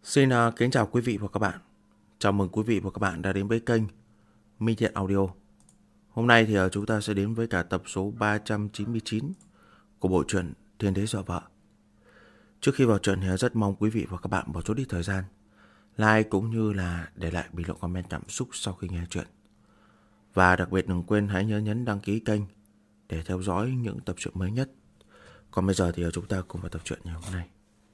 Xin kính chào quý vị và các bạn. Chào mừng quý vị và các bạn đã đến với kênh Minh Thiện Audio. Hôm nay thì chúng ta sẽ đến với cả tập số 399 của bộ truyện Thiên Đế Dọa Vợ. Trước khi vào truyện thì rất mong quý vị và các bạn bỏ chút ít thời gian like cũng như là để lại bình luận comment cảm xúc sau khi nghe truyện. Và đặc biệt đừng quên hãy nhớ nhấn đăng ký kênh để theo dõi những tập truyện mới nhất. Còn bây giờ thì chúng ta cùng vào tập truyện ngày hôm nay.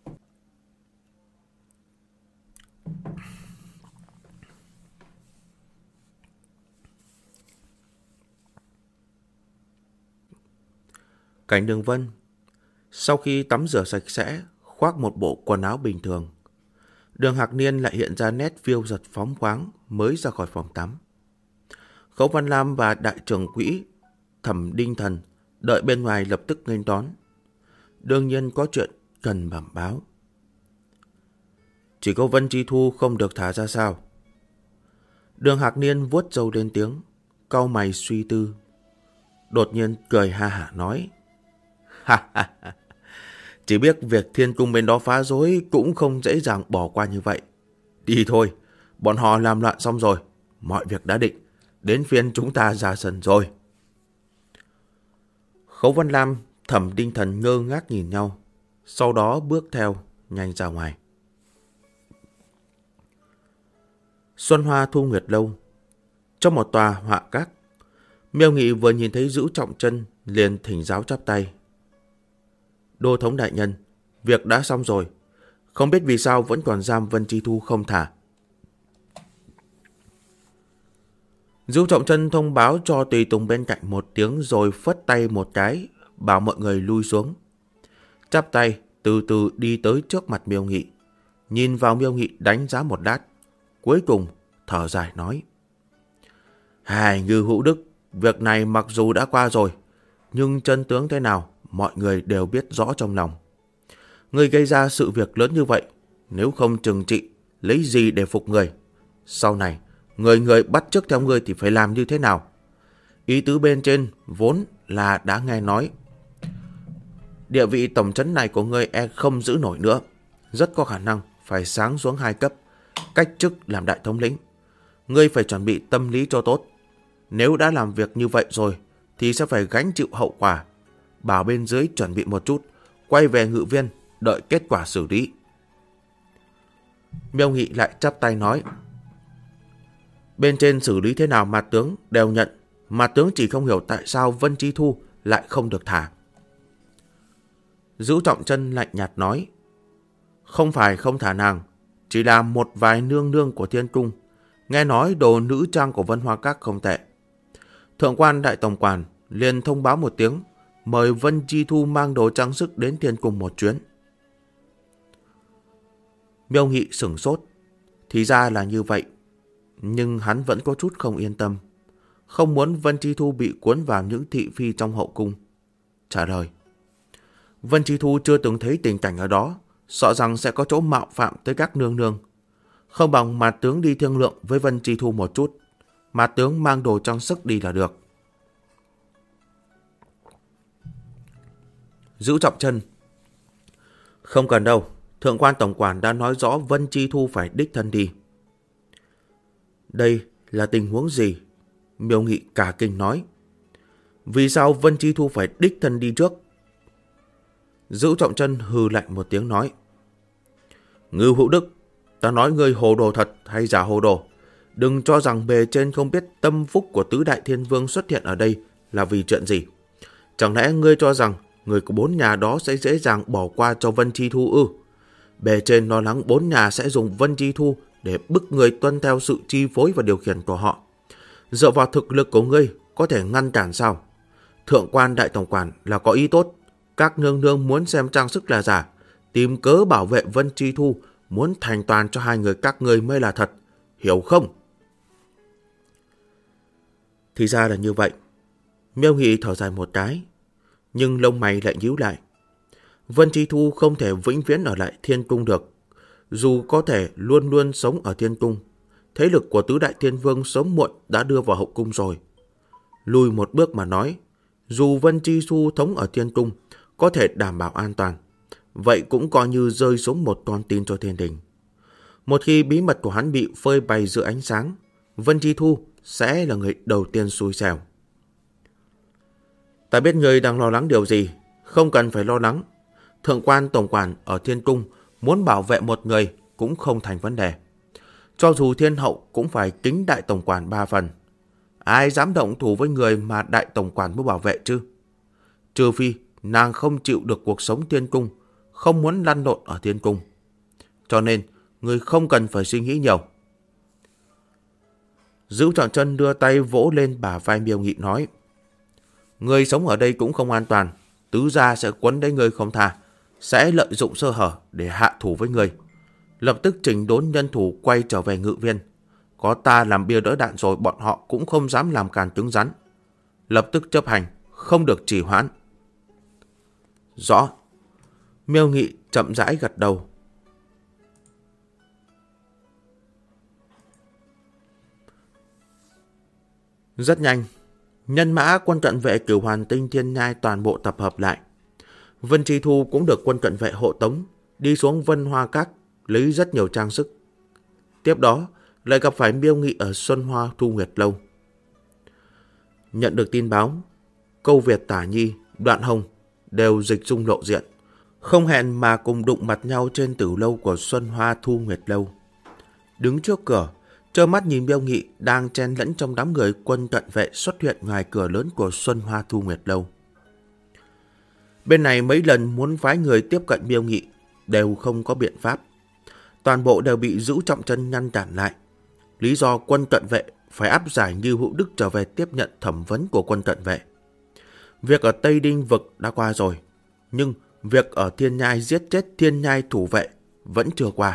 Cảnh Đường Vân sau khi tắm rửa sạch sẽ, khoác một bộ quần áo bình thường, Đường Hạc Niên lại hiện ra nét phiêu giật phóng khoáng mới ra khỏi phòng tắm. Khấu Văn Lam và đại trưởng quỹ Thẩm Đinh Thần đợi bên ngoài lập tức nghênh đón. Đương nhiên có chuyện cần bẩm báo. Chỉ có Vân Chi Thu không được thả ra sao? Đường Hạc Niên vuốt râu lên tiếng, cau mày suy tư. Đột nhiên cười ha hả nói: Ha ha ha, chỉ biết việc Thiên Cung bên đó phá rối cũng không dễ dàng bỏ qua như vậy. Đi thôi, bọn họ làm loạn xong rồi, mọi việc đã định, đến phiên chúng ta ra sân rồi. Khấu Văn Lam, Thẩm Đinh Thần ngơ ngác nhìn nhau, sau đó bước theo, nhanh ra ngoài. Xuân Hoa Thu Nguyệt Lâu. Trong một tòa họa các, Miêu Nghị vừa nhìn thấy Dữ Trọng Chân liền thỉnh giáo chắp tay. Đô thống đại nhân, việc đã xong rồi, không biết vì sao vẫn còn giam Vân Chi Thu không thả. Dữ Trọng Chân thông báo cho tùy tùng bên cạnh một tiếng rồi phất tay một cái, bảo mọi người lui xuống. Chắp tay, từ từ đi tới trước mặt Miêu Nghị, nhìn vào Miêu Nghị đánh giá một lát, cuối cùng thở dài nói: Hài Ngư Hữu Đức, việc này mặc dù đã qua rồi, nhưng chân tướng thế nào mọi người đều biết rõ trong lòng. Người gây ra sự việc lớn như vậy, nếu không trừng trị, lấy gì để phục người? Sau này, người bắt chước theo người thì phải làm như thế nào? Ý tứ bên trên vốn là đã nghe nói. Địa vị tổng trấn này của ngươi không giữ nổi nữa, rất có khả năng phải sáng xuống 2 cấp, cách chức làm đại thống lĩnh. Ngươi phải chuẩn bị tâm lý cho tốt. Nếu đã làm việc như vậy rồi, thì sẽ phải gánh chịu hậu quả. Bảo bên dưới chuẩn bị một chút, quay về Ngự Viên, đợi kết quả xử lý. Miêu Nghị lại chắp tay nói: Bên trên xử lý thế nào Mạt tướng đều nhận, Mạt tướng chỉ không hiểu tại sao Vân Chi Thu lại không được thả. Dữ Trọng Chân lạnh nhạt nói: Không phải không thả nàng, chỉ là một vài nương nương của Thiên Cung. Nghe nói đồ nữ trang của Vân Hoa Các không tệ. Thượng quan đại tổng quản liền thông báo một tiếng, mời Vân Chi Thu mang đồ trang sức đến Thiên Cung một chuyến. Miêu Nghị sửng sốt, thì ra là như vậy, nhưng hắn vẫn có chút không yên tâm, không muốn Vân Chi Thu bị cuốn vào những thị phi trong hậu cung. Trả lời: Vân Chi Thu chưa từng thấy tình cảnh ở đó, sợ rằng sẽ có chỗ mạo phạm tới các nương nương. Không bằng Mạt tướng đi thương lượng với Vân Chi Thu một chút, Mạt tướng mang đồ trang sức đi là được. Dữ Trọng Chân: Không cần đâu, thượng quan tổng quản đã nói rõ Vân Chi Thu phải đích thân đi. Đây là tình huống gì? Miêu Nghị cả kinh nói: Vì sao Vân Chi Thu phải đích thân đi trước? Dữ Trọng Chân hừ lạnh một tiếng nói: Ngưu Hữu Đức, ta nói ngươi hồ đồ thật hay giả hồ đồ, đừng cho rằng bề trên không biết tâm phúc của tứ đại thiên vương xuất hiện ở đây là vì chuyện gì. Chẳng lẽ ngươi cho rằng người của 4 nhà đó sẽ dễ dàng bỏ qua cho Vân Chi Thu ư? Bề trên lo lắng 4 nhà sẽ dùng Vân Chi Thu để bức người tuân theo sự chi phối và điều khiển của họ. Dựa vào thực lực của ngươi có thể ngăn cản sao? Thượng quan đại tổng quản là có ý tốt, các nương nương muốn xem trang sức là giả, tìm cớ bảo vệ Vân Chi Thu, muốn thành toàn cho hai người các ngươi mới là thật, hiểu không? Thì ra là như vậy. Miêu Nghị thở dài một cái, nhưng lông mày lại nhíu lại. Vân Chi Thu không thể vĩnh viễn ở lại Thiên Cung được. Dù có thể luôn luôn sống ở Thiên Cung, thế lực của tứ đại thiên vương sớm muộn đã đưa vào hậu cung rồi. Lùi một bước mà nói, dù Vân Chi Thu thống ở Thiên Cung có thể đảm bảo an toàn, vậy cũng coi như rơi xuống một con tin cho thiên đình. Một khi bí mật của hắn bị phơi bày giữa ánh sáng, Vân Chi Thu sẽ là người đầu tiên xui xẻo. Ta biết ngươi đang lo lắng điều gì, không cần phải lo lắng. Thượng quan tổng quản ở Thiên Cung muốn bảo vệ một người cũng không thành vấn đề. Cho dù thiên hậu cũng phải kính đại tổng quản 3 phần. Ai dám động thủ với người mà đại tổng quản muốn bảo vệ chứ? Trừ phi nàng không chịu được cuộc sống Thiên Cung, không muốn lăn lộn ở Thiên Cung. Cho nên, người không cần phải suy nghĩ nhiều. Dữu Trọng Chân đưa tay vỗ lên bả vai Miêu Nghị nói: Người sống ở đây cũng không an toàn, tứ gia sẽ quấn lấy người không tha, sẽ lợi dụng sơ hở để hạ thủ với người. Lập tức chỉnh đốn nhân thủ quay trở về Ngự Viên. Có ta làm bia đỡ đạn rồi, bọn họ cũng không dám làm càn cứng rắn. Lập tức chấp hành, không được trì hoãn. Rõ. Miêu Nghị chậm rãi gật đầu. Rất nhanh, nhân mã quân cận vệ Cửu Hoàn Tinh Thiên Nhai toàn bộ tập hợp lại. Vân Chi Thu cũng được quân cận vệ hộ tống, đi xuống Vân Hoa Các lấy rất nhiều trang sức. Tiếp đó, lại gặp phải Miêu Nghị ở Xuân Hoa Thu Nguyệt Lâu. Nhận được tin báo, Câu Việt Tả Nhi, Đoạn Hồng đều dịch dung lộ diện, không hẹn mà cùng đụng mặt nhau trên tử lâu của Xuân Hoa Thu Nguyệt Lâu. Đứng trước cửa, trơ mắt nhìn Miêu Nghị đang chen lẫn trong đám người quân cận vệ xuất hiện ngoài cửa lớn của Xuân Hoa Thu Nguyệt Lâu. Bên này mấy lần muốn phái người tiếp cận Miêu Nghị đều không có biện pháp. Toàn bộ đều bị Dữu Trọng Chân ngăn cản lại. Lý do quân cận vệ phải áp giải Như Hữu Đức trở về tiếp nhận thẩm vấn của quân cận vệ. Việc ở Tây Đinh Vực đã qua rồi, nhưng việc ở Thiên Nhai giết chết Thiên Nhai thủ vệ vẫn chưa qua.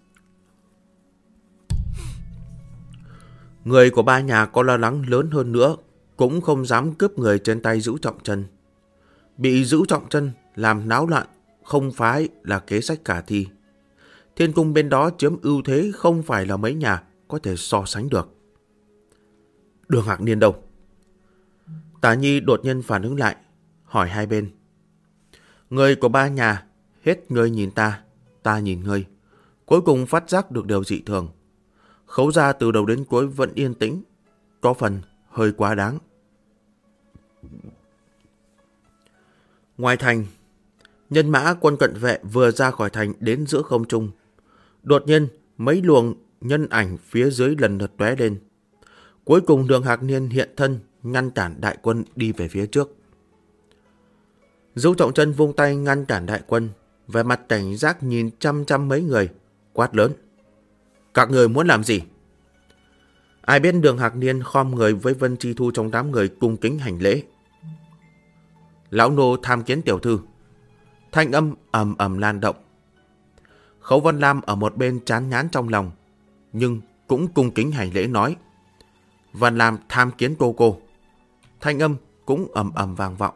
Người của ba nhà có lo lắng lớn hơn nữa, cũng không dám cướp người trên tay Dữu Trọng Chân. Bị Dữu Trọng Chân làm náo loạn không phải là kế sách khả thi. Thiên Cung bên đó chiếm ưu thế không phải là mấy nhà có thể so sánh được. Đường Hạc Niên đâu? Tả Nhi đột nhiên phản ứng lại, hỏi hai bên. Người của ba nhà, hết ngươi nhìn ta, ta nhìn ngươi. Cuối cùng phát giác được điều dị thường. Khấu gia từ đầu đến cuối vẫn yên tĩnh, có phần hơi quá đáng. Ngoài thành, nhân mã quân cận vệ vừa ra khỏi thành đến giữa không trung. Đột nhiên, mấy luồng nhân ảnh phía dưới lần lượt tóe lên. Cuối cùng Đường Hạc Niên hiện thân, ngăn cản đại quân đi về phía trước. Dữu Trọng Chân vung tay ngăn cản đại quân, vẻ mặt cảnh giác nhìn chăm chăm mấy người, quát lớn. Các người muốn làm gì? Ai biết Đường Hạc Niên khom người với Vân Chi Thu trong đám người cung kính hành lễ. Lão nô tham kiến tiểu thư. Thanh âm ầm ầm lan động. Khấu Vân Lam ở một bên chán ngán trong lòng, nhưng cũng cung kính hành lễ nói. Vân Lam tham kiến cô cô. Thanh âm cũng ầm ầm vang vọng.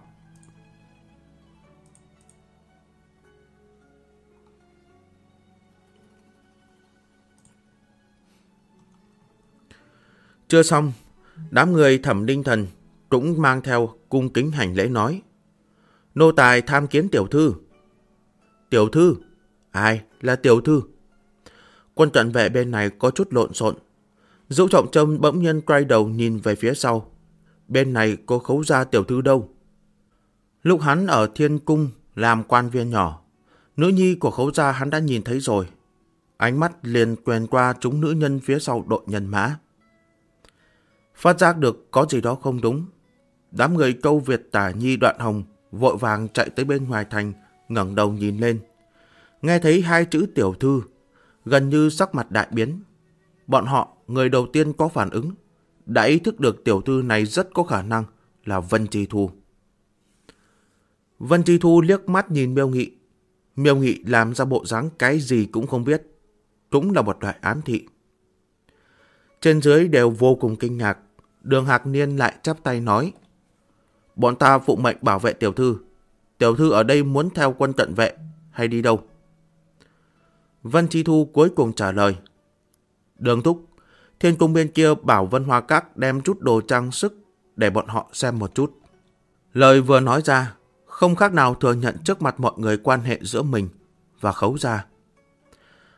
Chưa xong, đám người Thẩm Đinh Thần cũng mang theo cung kính hành lễ nói. Nô tài tham kiến tiểu thư. Tiểu thư? Ai là tiểu thư? Quân cận vệ bên này có chút lộn xộn. Dữu Trọng Chân bỗng nhiên quay đầu nhìn về phía sau. Bên này có Khấu gia tiểu thư đâu? Lúc hắn ở Thiên Cung làm quan viên nhỏ, nữ nhi của Khấu gia hắn đã nhìn thấy rồi. Ánh mắt liền quèn qua chúng nữ nhân phía sau đội nhân mã. Phát giác được có gì đó không đúng, đám người Câu Việt Tả Nhi Đoạn Hồng vội vàng chạy tới bên ngoài thành, ngẩng đầu nhìn lên. Nghe thấy hai chữ tiểu thư, gần như sắc mặt đại biến. Bọn họ, người đầu tiên có phản ứng, đã ý thức được tiểu thư này rất có khả năng là Vân Chi Thu. Vân Chi Thu liếc mắt nhìn Miêu Nghị. Miêu Nghị làm ra bộ dáng cái gì cũng không biết, cũng là một loại ám thị. Trên dưới đều vô cùng kinh ngạc. Đường Hạc Niên lại chắp tay nói. Bọn ta phụng mệnh bảo vệ tiểu thư. Tiểu thư ở đây muốn theo quân cận vệ hay đi đâu? Vân Chi Thu cuối cùng trả lời. Đường thúc, Thiên Cung bên kia bảo Vân Hoa Các đem chút đồ trang sức để bọn họ xem một chút. Lời vừa nói ra, không khác nào thừa nhận trước mặt mọi người quan hệ giữa mình và Khấu gia.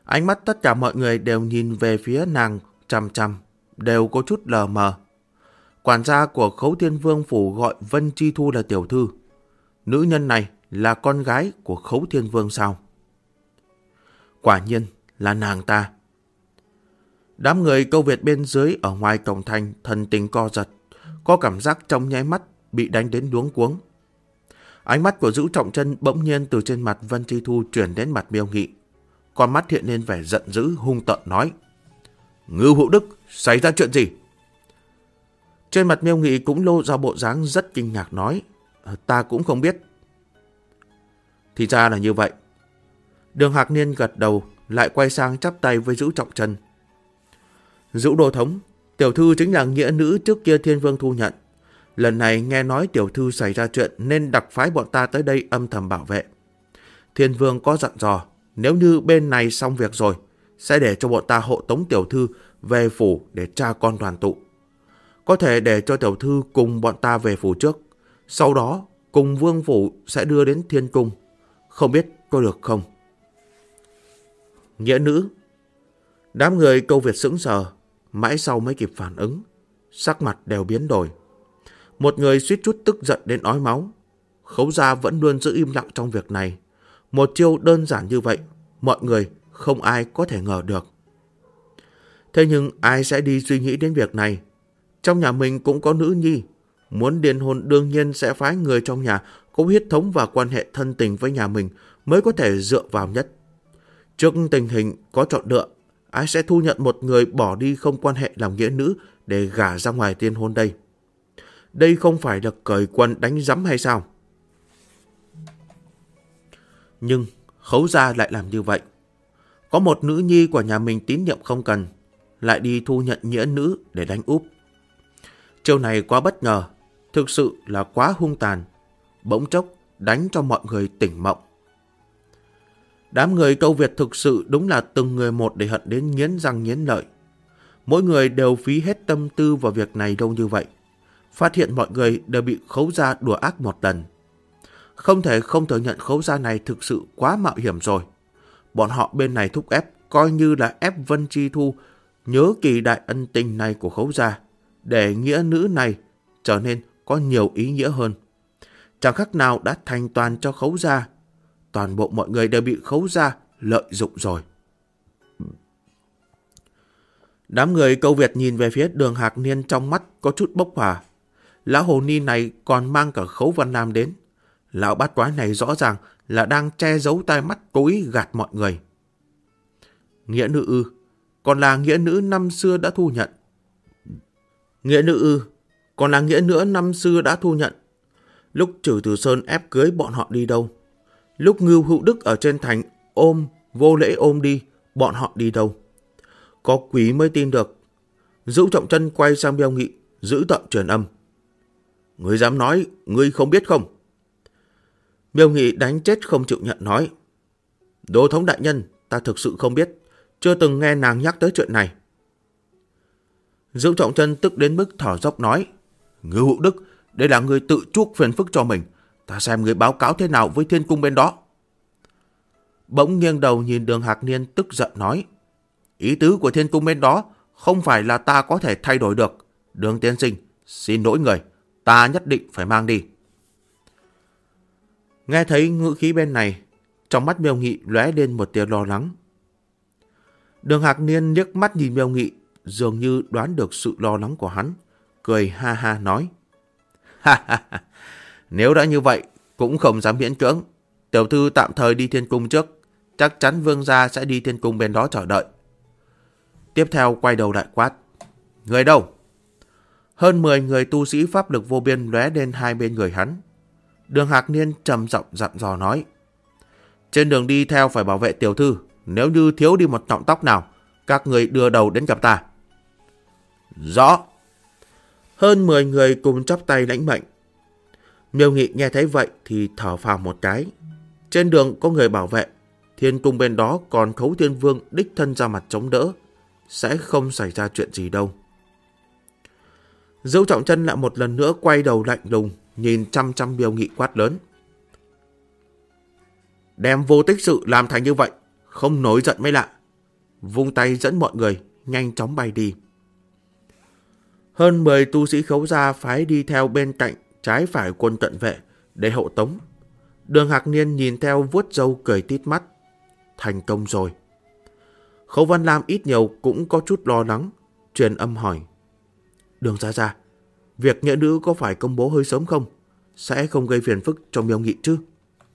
Ánh mắt tất cả mọi người đều nhìn về phía nàng chằm chằm, đều có chút lờ mờ. Quản gia của Khấu Thiên Vương phủ gọi Vân Chi Thu là tiểu thư. Nữ nhân này là con gái của Khấu Thiên Vương sao? Quả nhiên là nàng ta. Đám người câu Việt bên dưới ở ngoài cổng thành thần tình co giật, có cảm giác trong nháy mắt bị đánh đến luống cuống. Ánh mắt của Dữ Trọng Chân bỗng nhiên từ trên mặt Vân Chi Thu chuyển đến mặt Miêu Nghị. Con mắt hiện lên vẻ giận dữ hung tợn nói: Ngưu Hữu Đức, xảy ra chuyện gì? Trên mặt Miêu Nghị cũng lộ ra bộ dáng rất kinh ngạc nói: Ta cũng không biết. Thì ra là như vậy. Đường Hạc Niên gật đầu, lại quay sang chắp tay với Dữ Trọng Chân. Dữ Đô Thống, tiểu thư chính là nghĩa nữ trước kia Thiên Vương thu nhận. Lần này nghe nói tiểu thư xảy ra chuyện nên đặc phái bọn ta tới đây âm thầm bảo vệ. Thiên Vương có dặn dò, nếu như bên này xong việc rồi, sẽ để cho bọn ta hộ tống tiểu thư về phủ để cha con đoàn tụ. Có thể để cho tiểu thư cùng bọn ta về phủ trước, sau đó cùng Vương phủ sẽ đưa đến Thiên Cung. Không biết có được không? Nghĩa nữ. Đám người câu Việt sững sờ, mãi sau mới kịp phản ứng, sắc mặt đều biến đổi. Một người suýt chút tức giận đến ói máu. Khấu gia vẫn luôn giữ im lặng trong việc này. Một chiêu đơn giản như vậy, mọi người không ai có thể ngờ được. Thế nhưng ai sẽ đi suy nghĩ đến việc này? Trong nhà mình cũng có nữ nhi. Muốn điền hôn đương nhiên sẽ phái người trong nhà có huyết thống và quan hệ thân tình với nhà mình mới có thể dựa vào nhất. Trước tình hình có chọn lựa, ai sẽ thu nhận một người bỏ đi không quan hệ làm nghĩa nữ để gả ra ngoài tiên hôn đây? Đây không phải là cởi quần đánh rắm hay sao? Nhưng Khấu gia lại làm như vậy. Có một nữ nhi của nhà mình tín nhiệm không cần, lại đi thu nhận nghĩa nữ để đánh úp. Chiêu này quá bất ngờ, thực sự là quá hung tàn, bỗng chốc đánh cho mọi người tỉnh mộng. Đám người câu Việt thực sự đúng là từng người một để hận đến nghiến răng nghiến lợi. Mỗi người đều phí hết tâm tư vào việc này đâu như vậy. Phát hiện mọi người đều bị Khấu gia đùa ác một lần. Không thể không thừa nhận Khấu gia này thực sự quá mạo hiểm rồi. Bọn họ bên này thúc ép, coi như là ép Vân Chi Thu nhớ kỳ đại ân tình này của Khấu gia, để nghĩa nữ này trở nên có nhiều ý nghĩa hơn. Chẳng khác nào đã thành toàn cho Khấu gia. Toàn bộ mọi người đều bị Khấu gia lợi dụng rồi. Đám người câu Việt nhìn về phía Đường Hạc Niên trong mắt có chút bốc hỏa. Lão hồ ni này còn mang cả Khấu Văn Nam đến. Lão bát quái này rõ ràng là đang che giấu tai mắt, cố ý gạt mọi người. Nghĩa nữ ư? Còn là nghĩa nữ năm xưa đã thu nhận. Nghĩa nữ ư? Còn là nghĩa nữ năm xưa đã thu nhận. Lúc Trừ Từ Sơn ép cưới bọn họ đi đâu? Lúc Ngưu Hữu Đức ở trên thành vô lễ ôm đi, bọn họ đi đâu? Có quý mới tin được. Dữ Trọng Chân quay sang Miêu Nghị, giữ tợn truyền âm. Ngươi dám nói, ngươi không biết không? Miêu Nghị đánh chết không chịu nhận nói. Đô thống đại nhân, ta thực sự không biết, chưa từng nghe nàng nhắc tới chuyện này. Dữ Trọng Chân tức đến mức thở dốc nói. Ngưu Hữu Đức, đây là người tự chuốc phiền phức cho mình. Ta xem người báo cáo thế nào với Thiên Cung bên đó. Bỗng nghiêng đầu nhìn Đường Hạc Niên tức giận nói. Ý tứ của Thiên Cung bên đó không phải là ta có thể thay đổi được. Đường tiên sinh, xin lỗi người, ta nhất định phải mang đi. Nghe thấy ngữ khí bên này, trong mắt Miêu Nghị lóe lên một tia lo lắng. Đường Hạc Niên liếc mắt nhìn Miêu Nghị, dường như đoán được sự lo lắng của hắn, cười ha ha nói. Ha ha ha, nếu đã như vậy, cũng không dám miễn cưỡng. Tiểu thư tạm thời đi Thiên Cung trước, chắc chắn vương gia sẽ đi Thiên Cung bên đó chờ đợi. Tiếp theo quay đầu đại quát. Người đâu? Hơn 10 người tu sĩ pháp lực vô biên lóe lên hai bên người hắn. Đường Hạc Niên trầm giọng dặn dò nói. Trên đường đi theo phải bảo vệ tiểu thư, nếu như thiếu đi một cọng tóc nào, các người đưa đầu đến gặp ta. Rõ. Hơn 10 người cùng chắp tay lãnh mệnh. Miêu Nghị nghe thấy vậy thì thở phào một cái. Trên đường có người bảo vệ, Thiên Cung bên đó còn Khấu Thiên Vương đích thân ra mặt chống đỡ, sẽ không xảy ra chuyện gì đâu. Dữ Trọng Chân lại một lần nữa quay đầu lạnh lùng, nhìn chăm chăm Miêu Nghị quát lớn. Đem vô tích sự làm thành như vậy, không nổi giận mới lạ. vung tay dẫn mọi người nhanh chóng bay đi. Hơn 10 tu sĩ Khấu gia phái đi theo bên cạnh trái phải quân cận vệ để hộ tống. Đường Hạc Niên nhìn theo vuốt râu cười tít mắt. Thành công rồi. Khấu Văn Lam ít nhiều cũng có chút lo lắng, truyền âm hỏi. Đường gia gia, việc nghĩa nữ có phải công bố hơi sớm không? Sẽ không gây phiền phức cho Miêu Nghị chứ?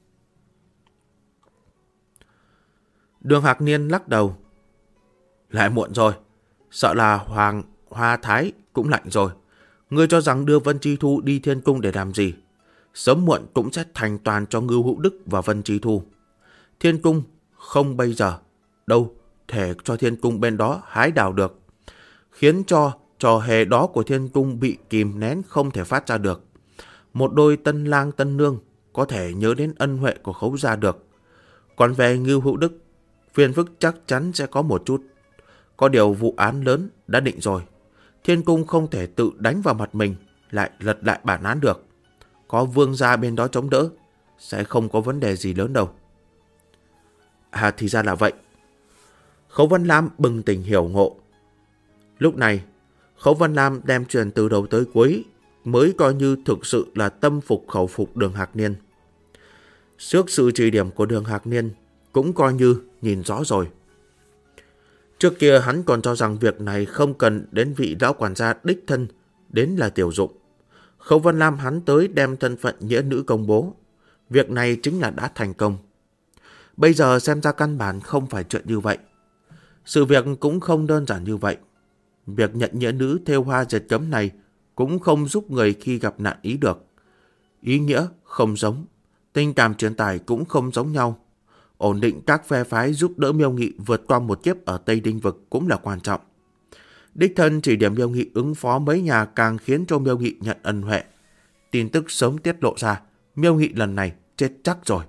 Đường Hạc Niên lắc đầu. Lại muộn rồi. Sợ là Hoàng Hoa Thái cũng lạnh rồi. Ngươi cho rằng đưa Vân Chi Thu đi Thiên Cung để làm gì? Sớm muộn cũng sẽ thành toàn cho Ngưu Hữu Đức và Vân Chi Thu. Thiên Cung không bây giờ. Đâu thể cho Thiên Cung bên đó hái đào được. Khiến cho trò hề đó của Thiên Cung bị kìm nén không thể phát ra được. Một đôi tân lang tân nương có thể nhớ đến ân huệ của Khấu gia được. Còn về Ngưu Hữu Đức, phiền phức chắc chắn sẽ có một chút. Có điều vụ án lớn đã định rồi. Thiên Cung không thể tự đánh vào mặt mình, lại lật lại bản án được. Có Vương gia bên đó chống đỡ, sẽ không có vấn đề gì lớn đâu. À thì ra là vậy. Khấu Văn Lam bừng tỉnh hiểu ngộ. Lúc này, Khấu Văn Lam đem truyền từ đầu tới cuối mới coi như thực sự là tâm phục khẩu phục Đường Hạc Niên. Trước sự chỉ điểm của Đường Hạc Niên cũng coi như nhìn rõ rồi. Trước kia hắn còn cho rằng việc này không cần đến vị lão quản gia đích thân đến là Tiểu Dụng. Khấu Văn Lam hắn tới đem thân phận nghĩa nữ công bố. Việc này chính là đã thành công. Bây giờ xem ra căn bản không phải chuyện như vậy. Sự việc cũng không đơn giản như vậy. Việc nhận nghĩa nữ thêu hoa dệt gấm này cũng không giúp người khi gặp nạn ý được. Ý nghĩa không giống, tình cảm truyền tải cũng không giống nhau. Ổn định các phe phái giúp đỡ Miêu Nghị vượt qua một kiếp ở Tây Đinh Vực cũng là quan trọng. Đích thân chỉ điểm Miêu Nghị ứng phó mấy nhà càng khiến cho Miêu Nghị nhận ân huệ. Tin tức sớm tiết lộ ra, Miêu Nghị lần này chết chắc rồi.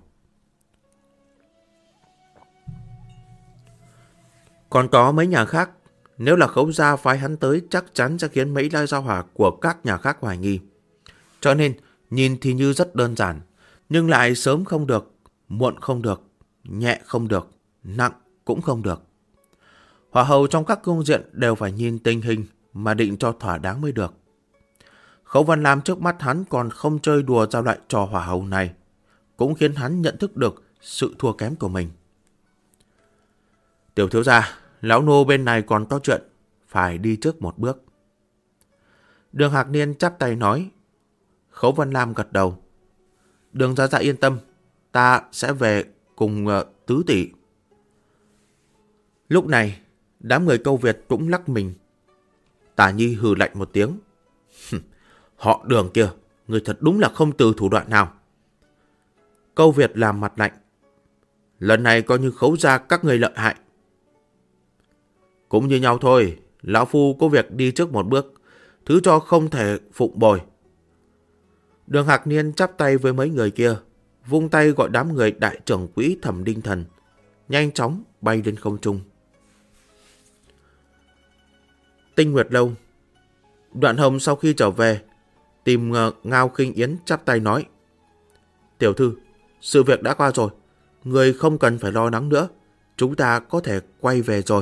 Còn có mấy nhà khác, nếu là Khấu gia phái hắn tới chắc chắn sẽ khiến mấy lai giao hỏa của các nhà khác hoài nghi. Cho nên, nhìn thì như rất đơn giản, nhưng lại sớm không được, muộn không được, nhẹ không được, nặng cũng không được. Hỏa hầu trong các cung diện đều phải nhìn tình hình mà định cho thỏa đáng mới được. Khấu Văn Lam trước mắt hắn còn không chơi đùa giao lại trò hỏa hầu này, cũng khiến hắn nhận thức được sự thua kém của mình. Tiểu thiếu gia, lão nô bên này còn có chuyện, phải đi trước một bước. Đường Hạc Niên chắp tay nói. Khấu Văn Lam gật đầu. Đường gia gia yên tâm, ta sẽ về cùng tứ tỷ. Lúc này, đám người Câu Việt cũng lắc mình. Tả Nhi hừ lạnh một tiếng. Họ Đường kia, người thật đúng là không từ thủ đoạn nào. Câu Việt làm mặt lạnh. Lần này coi như Khấu gia các người lợi hại. Cũng như nhau thôi, lão phu có việc đi trước một bước, thứ cho không thể phụng bồi. Đường Hạc Niên chắp tay với mấy người kia, vung tay gọi đám người đại trưởng quỹ Thẩm Đinh Thần, nhanh chóng bay lên không trung. Tinh Nguyệt Lâu. Đoạn Hồng sau khi trở về, tìm Ngao Kinh Yến chắp tay nói. Tiểu thư, sự việc đã qua rồi, người không cần phải lo lắng nữa, chúng ta có thể quay về rồi.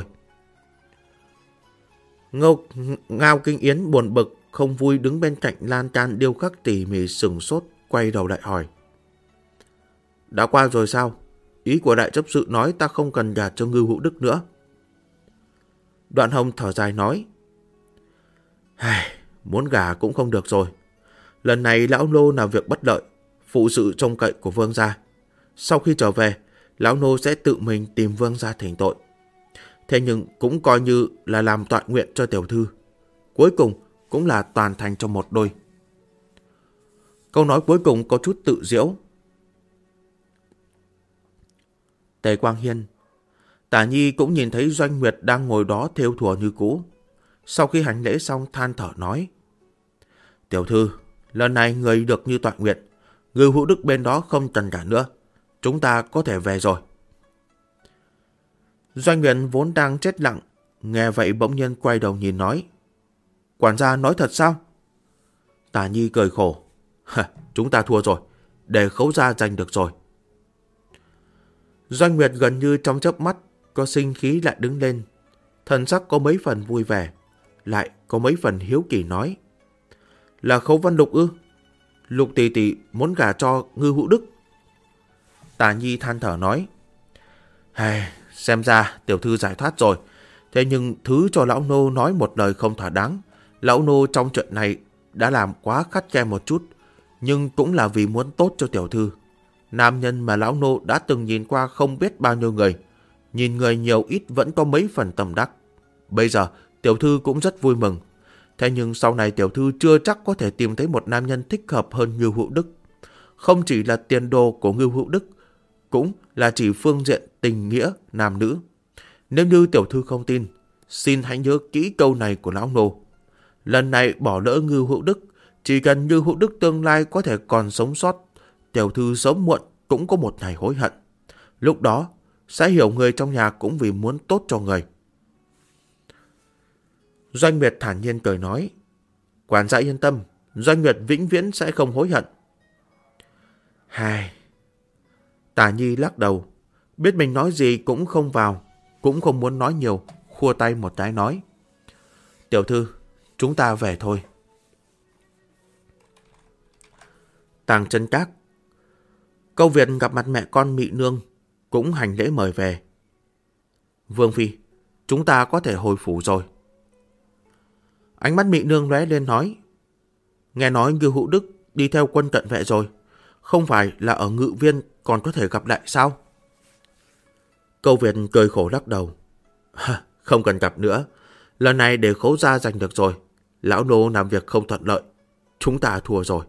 Ngao Kinh Yến buồn bực, không vui đứng bên cạnh lan can điêu khắc tỉ mỉ sửng sốt, quay đầu lại hỏi. Đã qua rồi sao? Ý của đại chấp sự nói ta không cần gả cho Ngưu Hữu Đức nữa. Đoạn Hồng thở dài nói. Muốn gả cũng không được rồi. Lần này lão nô làm việc bất lợi, phụ sự trông cậy của vương gia. Sau khi trở về, lão nô sẽ tự mình tìm vương gia thỉnh tội. Thế nhưng cũng coi như là làm toại nguyện cho tiểu thư. Cuối cùng cũng là toàn thành cho một đôi. Câu nói cuối cùng có chút tự giễu. Tề Quang Hiên. Tả Nhi cũng nhìn thấy Doanh Nguyệt đang ngồi đó thêu thùa như cũ. Sau khi hành lễ xong than thở nói. Tiểu thư, lần này người được như toại nguyện. Ngưu Hữu Đức bên đó không cần cả nữa. Chúng ta có thể về rồi. Doanh Nguyệt vốn đang chết lặng, nghe vậy bỗng nhiên quay đầu nhìn nói. Quản gia nói thật sao? Tả Nhi cười khổ. Chúng ta thua rồi, để Khấu gia giành được rồi. Doanh Nguyệt gần như trong chớp mắt có sinh khí lại đứng lên. Thần sắc có mấy phần vui vẻ, lại có mấy phần hiếu kỳ nói. Là Khấu Văn Lục ư? Lục tỷ tỷ muốn gả cho Ngư Hữu Đức. Tả Nhi than thở nói. Xem ra tiểu thư giải thoát rồi. Thế nhưng thứ cho lão nô nói một lời không thỏa đáng. Lão nô trong chuyện này đã làm quá khắt khe một chút, nhưng cũng là vì muốn tốt cho tiểu thư. Nam nhân mà lão nô đã từng nhìn qua không biết bao nhiêu người, nhìn người nhiều ít vẫn có mấy phần tâm đắc. Bây giờ tiểu thư cũng rất vui mừng. Thế nhưng sau này tiểu thư chưa chắc có thể tìm thấy một nam nhân thích hợp hơn Ngưu Hữu Đức. Không chỉ là tiền đồ của Ngưu Hữu Đức, cũng là chỉ phương diện tình nghĩa nam nữ. Nếu như tiểu thư không tin, xin hãy nhớ kỹ câu này của lão nô. Lần này bỏ lỡ Ngưu Hữu Đức, chỉ cần Ngưu Hữu Đức tương lai có thể còn sống sót, tiểu thư sớm muộn cũng có một ngày hối hận. Lúc đó sẽ hiểu người trong nhà cũng vì muốn tốt cho người. Doanh Nguyệt thản nhiên cười nói. Quản gia yên tâm, Doanh Nguyệt vĩnh viễn sẽ không hối hận. Tả Nhi lắc đầu, biết mình nói gì cũng không vào, cũng không muốn nói nhiều, khua tay một cái nói. Tiểu thư, chúng ta về thôi. Tàng Chân Các. Câu Việt gặp mặt mẹ con Mị Nương, cũng hành lễ mời về. Vương phi, chúng ta có thể hồi phủ rồi. Ánh mắt Mị Nương lóe lên nói. Nghe nói Ngưu Hữu Đức đi theo quân cận vệ rồi, không phải là ở Ngự Viên còn có thể gặp lại sao? Câu Việt cười khổ lắc đầu. Không cần gặp nữa, lần này để Khấu gia giành được rồi. Lão nô làm việc không thuận lợi, chúng ta thua rồi.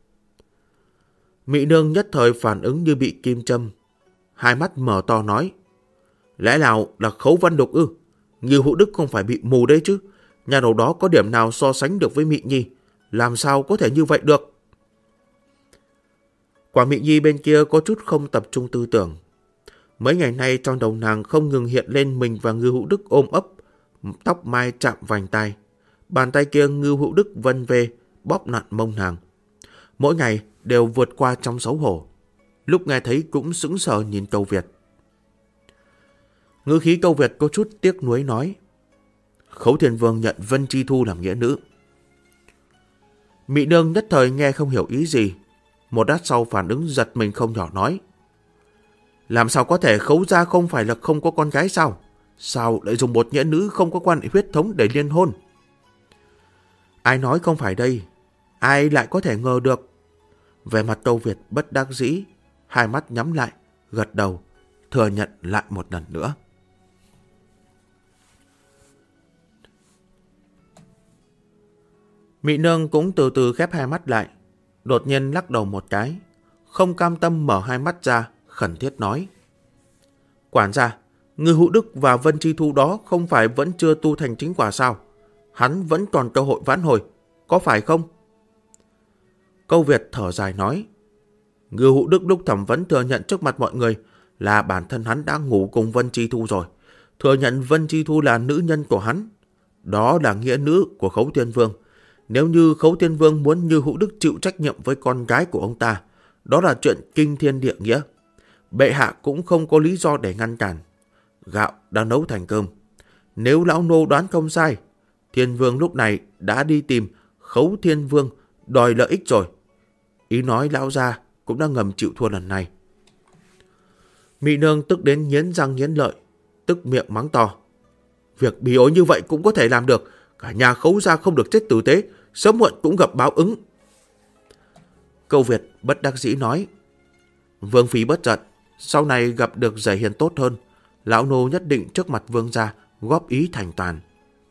Mị Nương nhất thời phản ứng như bị kim châm, hai mắt mở to nói. Lẽ nào là Khấu Văn Lục ư? Ngưu Hữu Đức không phải bị mù đấy chứ? Nhà đầu đó có điểm nào so sánh được với Mị Nhi? Làm sao có thể như vậy được? Quả Mị Nhi bên kia có chút không tập trung tư tưởng. Mấy ngày nay trong đầu nàng không ngừng hiện lên mình và Ngưu Hữu Đức ôm ấp, tóc mai chạm vành tai. Bàn tay kia Ngưu Hữu Đức vân về, bóp nặn mông nàng. Mỗi ngày đều vượt qua trong xấu hổ. Lúc nghe thấy cũng sững sờ nhìn Câu Việt. Ngữ khí Câu Việt có chút tiếc nuối nói. Khấu Thiên Vương nhận Vân Chi Thu làm nghĩa nữ. Mị Nương nhất thời nghe không hiểu ý gì. Một lát sau phản ứng giật mình không nhỏ nói. Làm sao có thể Khấu gia không phải là không có con gái sao? Sao lại dùng một nghĩa nữ không có quan hệ huyết thống để liên hôn? Ai nói không phải đây? Ai lại có thể ngờ được? Về mặt Câu Việt bất đắc dĩ, hai mắt nhắm lại, gật đầu, thừa nhận lại một lần nữa. Mị Nương cũng từ từ khép hai mắt lại, đột nhiên lắc đầu một cái, không cam tâm mở hai mắt ra, khẩn thiết nói. Quản gia, Ngưu Hữu Đức và Vân Chi Thu đó không phải vẫn chưa tu thành chính quả sao? Hắn vẫn còn cơ hội vãn hồi, có phải không? Câu Việt thở dài nói. Ngưu Hữu Đức lúc thẩm vấn thừa nhận trước mặt mọi người là bản thân hắn đã ngủ cùng Vân Chi Thu rồi. Thừa nhận Vân Chi Thu là nữ nhân của hắn. Đó là nghĩa nữ của Khấu Thiên Vương. Nếu như Khấu Thiên Vương muốn Ngưu Hữu Đức chịu trách nhiệm với con gái của ông ta, đó là chuyện kinh thiên địa nghĩa. Bệ hạ cũng không có lý do để ngăn cản. Gạo đã nấu thành cơm. Nếu lão nô đoán không sai, Thiên Vương lúc này đã đi tìm Khấu Thiên Vương đòi lợi ích rồi. Ý nói lão gia cũng đã ngầm chịu thua lần này. Mị Nương tức đến nghiến răng nghiến lợi, tức miệng mắng to. Việc bí ối như vậy cũng có thể làm được. Cả nhà Khấu gia không được chết tử tế, sớm muộn cũng gặp báo ứng. Câu Việt bất đắc dĩ nói. Vương phi bất giận, sau này gặp được giải hiền tốt hơn, lão nô nhất định trước mặt vương gia góp ý thành toàn.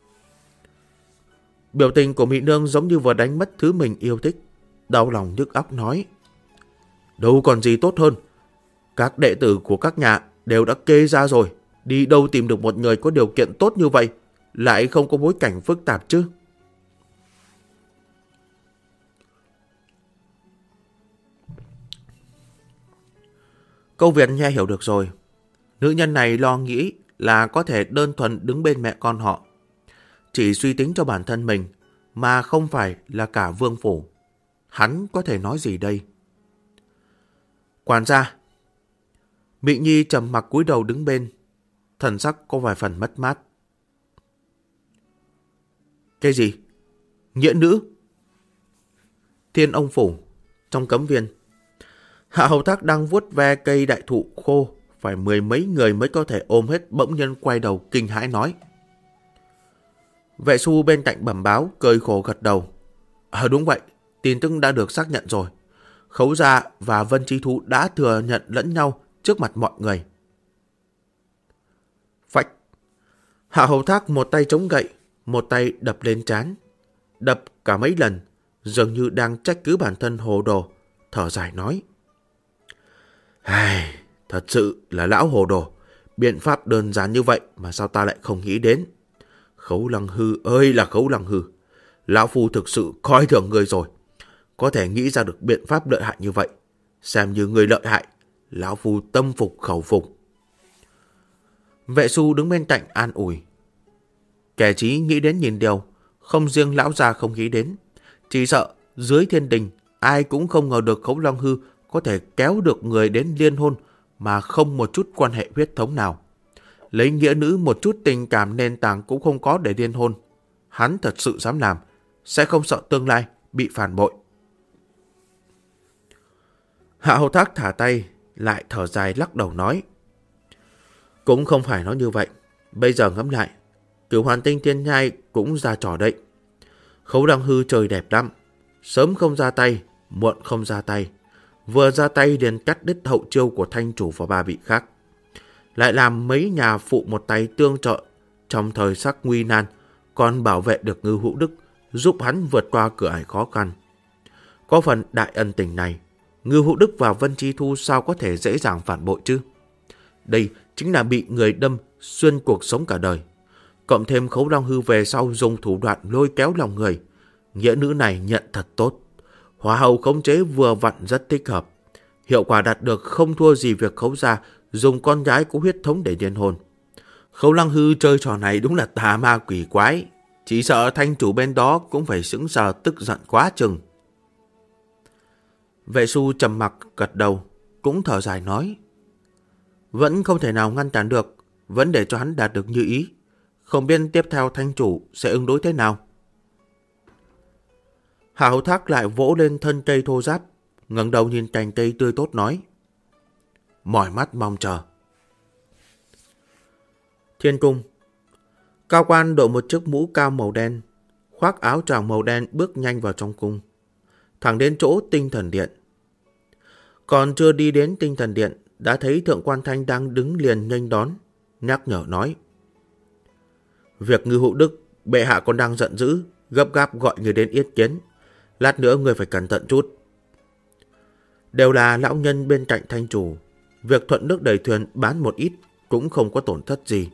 Biểu tình của Mị Nương giống như vừa đánh mất thứ mình yêu thích, đau lòng nhức óc nói. Đâu còn gì tốt hơn. Các đệ tử của các nhà đều đã kê ra rồi, đi đâu tìm được một người có điều kiện tốt như vậy, lại không có bối cảnh phức tạp chứ. Câu Việt nghe hiểu được rồi. Nữ nhân này lo nghĩ là có thể đơn thuần đứng bên mẹ con họ. Chỉ suy tính cho bản thân mình, mà không phải là cả vương phủ. Hắn có thể nói gì đây? Quản gia. Mị Nhi trầm mặc cúi đầu đứng bên. thần sắc có vài phần mất mát. Cái gì? Nghĩa nữ? Thiên Ông Phủ, trong cấm viên. Hạ Hầu Thác đang vuốt ve cây đại thụ khô, phải mười mấy người mới có thể ôm hết, bỗng nhiên quay đầu kinh hãi nói. Vệ Xu bên cạnh bẩm báo, cười khổ gật đầu. Đúng vậy, tin tức đã được xác nhận rồi. Khấu Gia và Vân Chi Thu đã thừa nhận lẫn nhau trước mặt mọi người. Phạch! Hạ Hầu Thác một tay chống gậy, một tay đập lên trán, đập cả mấy lần, dường như đang trách cứ bản thân hồ đồ, thở dài nói. Thật sự là lão hồ đồ, biện pháp đơn giản như vậy mà sao ta lại không nghĩ đến. Khấu Lăng Hư ơi là Khấu Lăng Hư, lão phu thực sự coi thường người rồi. Có thể nghĩ ra được biện pháp lợi hại như vậy, xem như người lợi hại, lão phu tâm phục khẩu phục. Vệ Xu đứng bên cạnh an ủi. Kẻ trí nghĩ đến nhìn điều, không riêng lão già không nghĩ đến. Chỉ sợ dưới thiên đình, ai cũng không ngờ được Khấu Lăng Hư có thể kéo được người đến liên hôn mà không một chút quan hệ huyết thống nào. Lấy nghĩa nữ một chút tình cảm nền tảng cũng không có để liên hôn. Hắn thật sự dám làm, sẽ không sợ tương lai bị phản bội. Hạ Hầu Thác thả tay, lại thở dài lắc đầu nói. Cũng không phải nói như vậy. Bây giờ ngẫm lại, Cửu Hoàn Tinh Thiên Nhai cũng ra trò đậy. Khấu Lăng Hư trời đẹp lắm, sớm không ra tay, muộn không ra tay. Vừa ra tay liền cắt đứt hậu chiêu của Thanh Chủ và ba vị khác. Lại làm mấy nhà phụ một tay tương trợ trong thời sắc nguy nan, còn bảo vệ được Ngưu Hữu Đức, giúp hắn vượt qua cửa ải khó khăn. Có phần đại ân tình này, Ngưu Hữu Đức và Vân Chi Thu sao có thể dễ dàng phản bội chứ? Đây chính là bị người đâm xuyên cuộc sống cả đời. Cộng thêm Khấu Lăng Hư về sau dùng thủ đoạn lôi kéo lòng người. Nghĩa nữ này nhận thật tốt. Hóa hầu khống chế vừa vặn rất thích hợp. Hiệu quả đạt được không thua gì việc Khấu gia dùng con gái của huyết thống để liên hôn. Khấu Lăng Hư chơi trò này đúng là tà ma quỷ quái. Chỉ sợ Thanh Chủ bên đó cũng phải sững sờ tức giận quá chừng. Vệ Xu trầm mặc gật đầu, cũng thở dài nói. Vẫn không thể nào ngăn cản được, vẫn để cho hắn đạt được như ý. Không biết tiếp theo Thanh Chủ sẽ ứng đối thế nào. Hạ Hầu Thác lại vỗ lên thân cây thô ráp, ngẩng đầu nhìn cành cây tươi tốt nói. Mỏi mắt mong chờ. Thiên cung. Cao quan đội một chiếc mũ cao màu đen, khoác áo choàng màu đen bước nhanh vào trong cung, thẳng đến chỗ Tinh Thần Điện. Còn chưa đi đến Tinh Thần Điện, đã thấy Thượng Quan Thanh đang đứng liền nghênh đón, nhắc nhở nói. Việc Ngưu Hữu Đức, bệ hạ còn đang giận dữ, gấp gáp gọi người đến yết kiến. Lát nữa người phải cẩn thận chút. Đều là lão nhân bên cạnh Thanh Chủ, việc thuận nước đẩy thuyền bán một ít cũng không có tổn thất gì.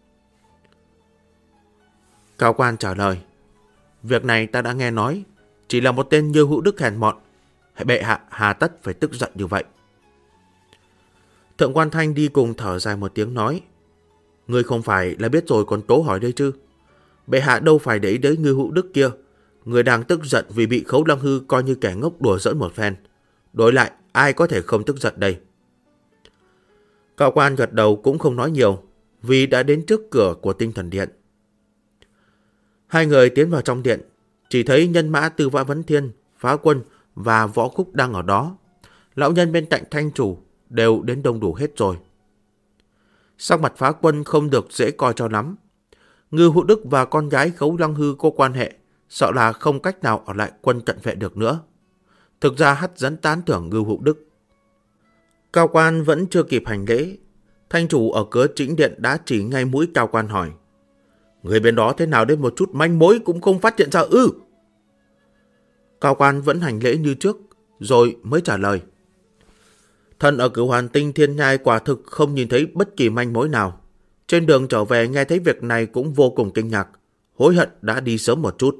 Cao quan trả lời. Việc này ta đã nghe nói, chỉ là một tên Ngưu Hữu Đức hèn mọn, bệ hạ hà tất phải tức giận như vậy. Thượng Quan Thanh đi cùng thở dài một tiếng nói. Ngươi không phải là biết rồi còn cố hỏi đây chứ? Bệ hạ đâu phải để ý đến Ngưu Hữu Đức kia. Người đang tức giận vì bị Khấu Lăng Hư coi như kẻ ngốc đùa giỡn một phen. Đối lại, ai có thể không tức giận đây? Cao quan gật đầu cũng không nói nhiều, vì đã đến trước cửa của Tinh Thần Điện. Hai người tiến vào trong điện, chỉ thấy nhân mã từ Võ Vấn Thiên, Phá Quân và Võ Khúc đang ở đó. Lão nhân bên cạnh Thanh Chủ đều đến đông đủ hết rồi. Sắc mặt Phá Quân không được dễ coi cho lắm. Ngưu Hữu Đức và con gái Khấu Lăng Hư có quan hệ, sợ là không cách nào ở lại quân cận vệ được nữa. Thực ra hắt dẫn tán thưởng Ngưu Hữu Đức. Cao quan vẫn chưa kịp hành lễ, Thanh Chủ ở cửa chính điện đã chỉ ngay mũi Cao quan hỏi. Người bên đó thế nào đến một chút manh mối cũng không phát hiện ra ư? Cao quan vẫn hành lễ như trước, rồi mới trả lời. Thần ở Cửu Hoàn Tinh Thiên Nhai quả thực không nhìn thấy bất kỳ manh mối nào. Trên đường trở về nghe thấy việc này cũng vô cùng kinh ngạc, hối hận đã đi sớm một chút.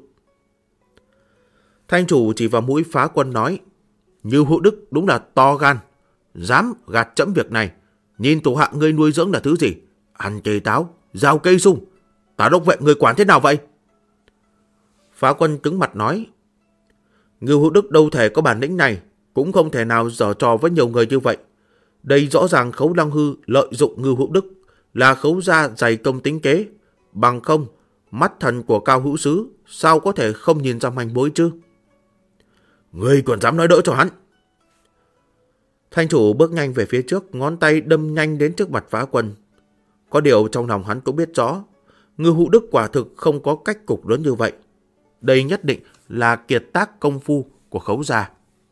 Thanh Chủ chỉ vào mũi Phá Quân nói. Ngưu Hữu Đức đúng là to gan, dám gạt chẫm việc này. Nhìn thủ hạ ngươi nuôi dưỡng là thứ gì? Ăn cây táo, rào cây sung. Tả đốc vệ người quản thế nào vậy? Phá Quân cứng mặt nói. Ngưu Hữu Đức đâu thể có bản lĩnh này, cũng không thể nào giở trò với nhiều người như vậy. Đây rõ ràng Khấu Lăng Hư lợi dụng Ngưu Hữu Đức, là Khấu gia dày công tính kế, bằng không, mắt thần của Cao Hữu Sứ sao có thể không nhìn ra manh mối chứ? Ngươi còn dám nói đỡ cho hắn? Thanh chủ bước nhanh về phía trước, ngón tay đâm nhanh đến trước mặt Phá Quân. Có điều trong lòng hắn cũng biết rõ, Ngưu Hữu Đức quả thực không có cách cục lớn như vậy. Đây nhất định là kiệt tác công phu của Khấu gia.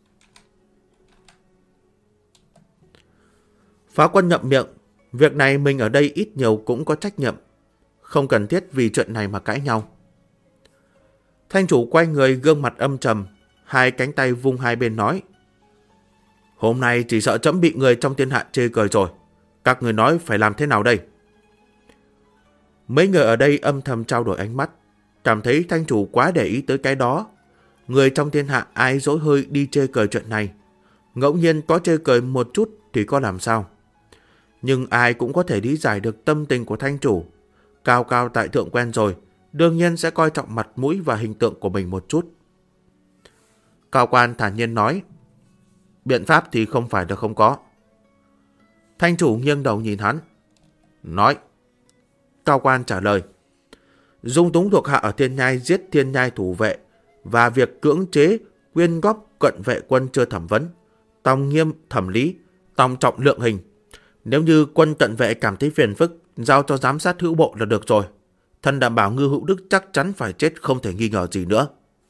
Phá Quân nhậm miệng, việc này mình ở đây ít nhiều cũng có trách nhiệm, không cần thiết vì chuyện này mà cãi nhau. Thanh chủ quay người, gương mặt âm trầm, hai cánh tay vung hai bên nói: Hôm nay chỉ sợ trẫm bị người trong thiên hạ chê cười rồi. Các người nói phải làm thế nào đây? Mấy người ở đây âm thầm trao đổi ánh mắt, cảm thấy thanh chủ quá để ý tới cái đó. Người trong thiên hạ ai dỗi hơi đi chê cười chuyện này. Ngẫu nhiên có chê cười một chút thì có làm sao. Nhưng ai cũng có thể lý giải được tâm tình của thanh chủ. Cao cao tại thượng quen rồi, đương nhiên sẽ coi trọng mặt mũi và hình tượng của mình một chút. Cao quan thản nhiên nói: Biện pháp thì không phải là không có. Thanh chủ nghiêng đầu nhìn hắn, nói. Cao quan trả lời: Dung túng thuộc hạ ở Thiên Nhai giết Thiên Nhai thủ vệ và việc cưỡng chế quyên góp cận vệ quân chưa thẩm vấn, tòng nghiêm thẩm lý, tòng trọng lượng hình. Nếu như quân cận vệ cảm thấy phiền phức, giao cho giám sát hữu bộ là được rồi. Thần đảm bảo Ngưu Hữu Đức chắc chắn phải chết không thể nghi ngờ gì nữa.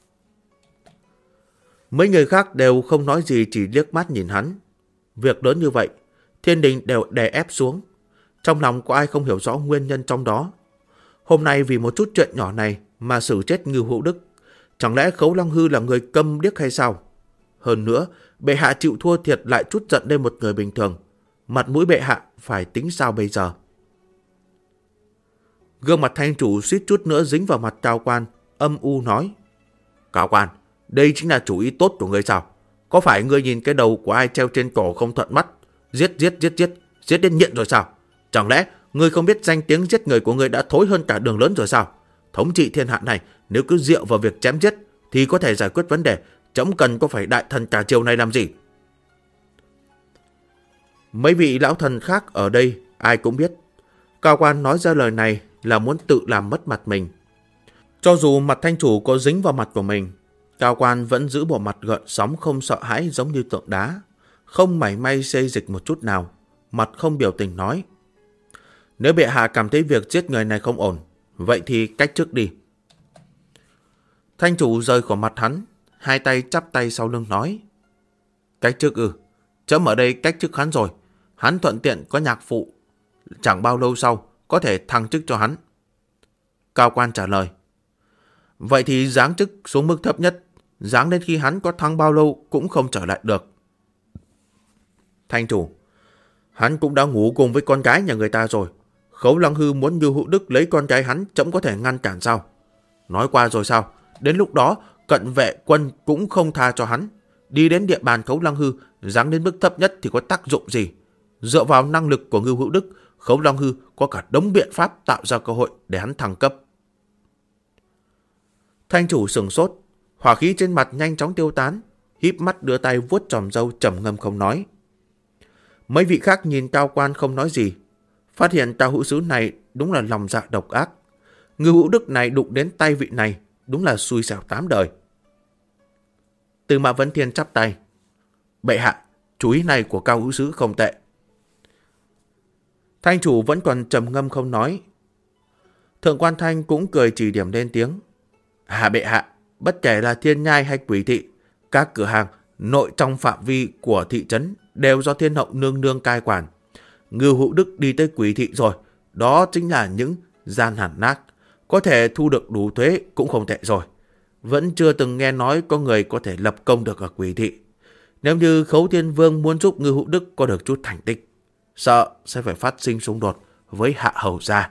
Mấy người khác đều không nói gì, chỉ liếc mắt nhìn hắn. Việc lớn như vậy, thiên đình đều đè ép xuống. Trong lòng có ai không hiểu rõ nguyên nhân trong đó. Hôm nay vì một chút chuyện nhỏ này mà xử chết Ngưu Hữu Đức, chẳng lẽ Khấu Long Hư là người câm điếc hay sao? Hơn nữa, bệ hạ chịu thua thiệt lại trút giận lên một người bình thường. Mặt mũi bệ hạ phải tính sao bây giờ? Gương mặt thanh chủ suýt chút nữa dính vào mặt Cao quan, âm u nói: Cao quan, đây chính là chủ ý tốt của ngươi sao? Có phải ngươi nhìn cái đầu của ai treo trên cổ không thuận mắt, giết đến nghiện rồi sao? Chẳng lẽ ngươi không biết danh tiếng giết người của ngươi đã thối hơn cả đường lớn rồi sao? Thống trị thiên hạ này nếu cứ dựa vào việc chém giết thì có thể giải quyết vấn đề, chấm cần có phải đại thần cả triều này làm gì? Mấy vị lão thần khác ở đây ai cũng biết, Cao quan nói ra lời này là muốn tự làm mất mặt mình. Cho dù mặt thanh chủ có dính vào mặt của mình, Cao quan vẫn giữ bộ mặt gợn sóng không sợ hãi giống như tượng đá, không mảy may xê dịch một chút nào, mặt không biểu tình nói: Nếu bệ hạ cảm thấy việc giết người này không ổn, vậy thì cách chức đi. Thanh chủ rời khỏi mặt hắn, hai tay chắp tay sau lưng nói: Cách chức ư? Chấm ở đây cách chức hắn rồi. Hắn thuận tiện có nhạc phụ, chẳng bao lâu sau có thể thăng chức cho hắn. Cao quan trả lời: Vậy thì giáng chức xuống mức thấp nhất, giáng đến khi hắn có thăng bao lâu cũng không trở lại được. Thanh chủ: Hắn cũng đã ngủ cùng với con gái nhà người ta rồi. Khấu Long Hư muốn Ngưu Hữu Đức lấy con gái hắn, chấm có thể ngăn cản sao? Nói qua rồi sao? Đến lúc đó cận vệ quân cũng không tha cho hắn. Đi đến địa bàn Khấu Long Hư, giáng đến mức thấp nhất thì có tác dụng gì? Dựa vào năng lực của Ngưu Hữu Đức, Khấu Long Hư có cả đống biện pháp tạo ra cơ hội để hắn thăng cấp. Thanh chủ sửng sốt, hỏa khí trên mặt nhanh chóng tiêu tán, híp mắt đưa tay vuốt chòm râu trầm ngâm không nói. Mấy vị khác nhìn Cao quan không nói gì, phát hiện Cao Hữu Sứ này đúng là lòng dạ độc ác. Ngưu Hữu Đức này đụng đến tay vị này đúng là xui xẻo 8 đời. Tư Mã Vấn Thiên chắp tay: Bệ hạ, chú ý này của Cao Hữu Sứ không tệ. Thanh chủ vẫn còn trầm ngâm không nói. Thượng quan Thanh cũng cười chỉ điểm lên tiếng: Bệ hạ, bất kể là Thiên Nhai hay Quỷ Thị, các cửa hàng nội trong phạm vi của thị trấn đều do Thiên Hậu nương nương cai quản. Ngưu Hữu Đức đi tới Quỷ Thị rồi, đó chính là những gian hàn nát, có thể thu được đủ thuế cũng không tệ rồi. Vẫn chưa từng nghe nói có người có thể lập công được ở Quỷ Thị. Nếu như Khấu Thiên Vương muốn giúp Ngưu Hữu Đức có được chút thành tích, sợ sẽ phải phát sinh xung đột với Hạ Hầu gia.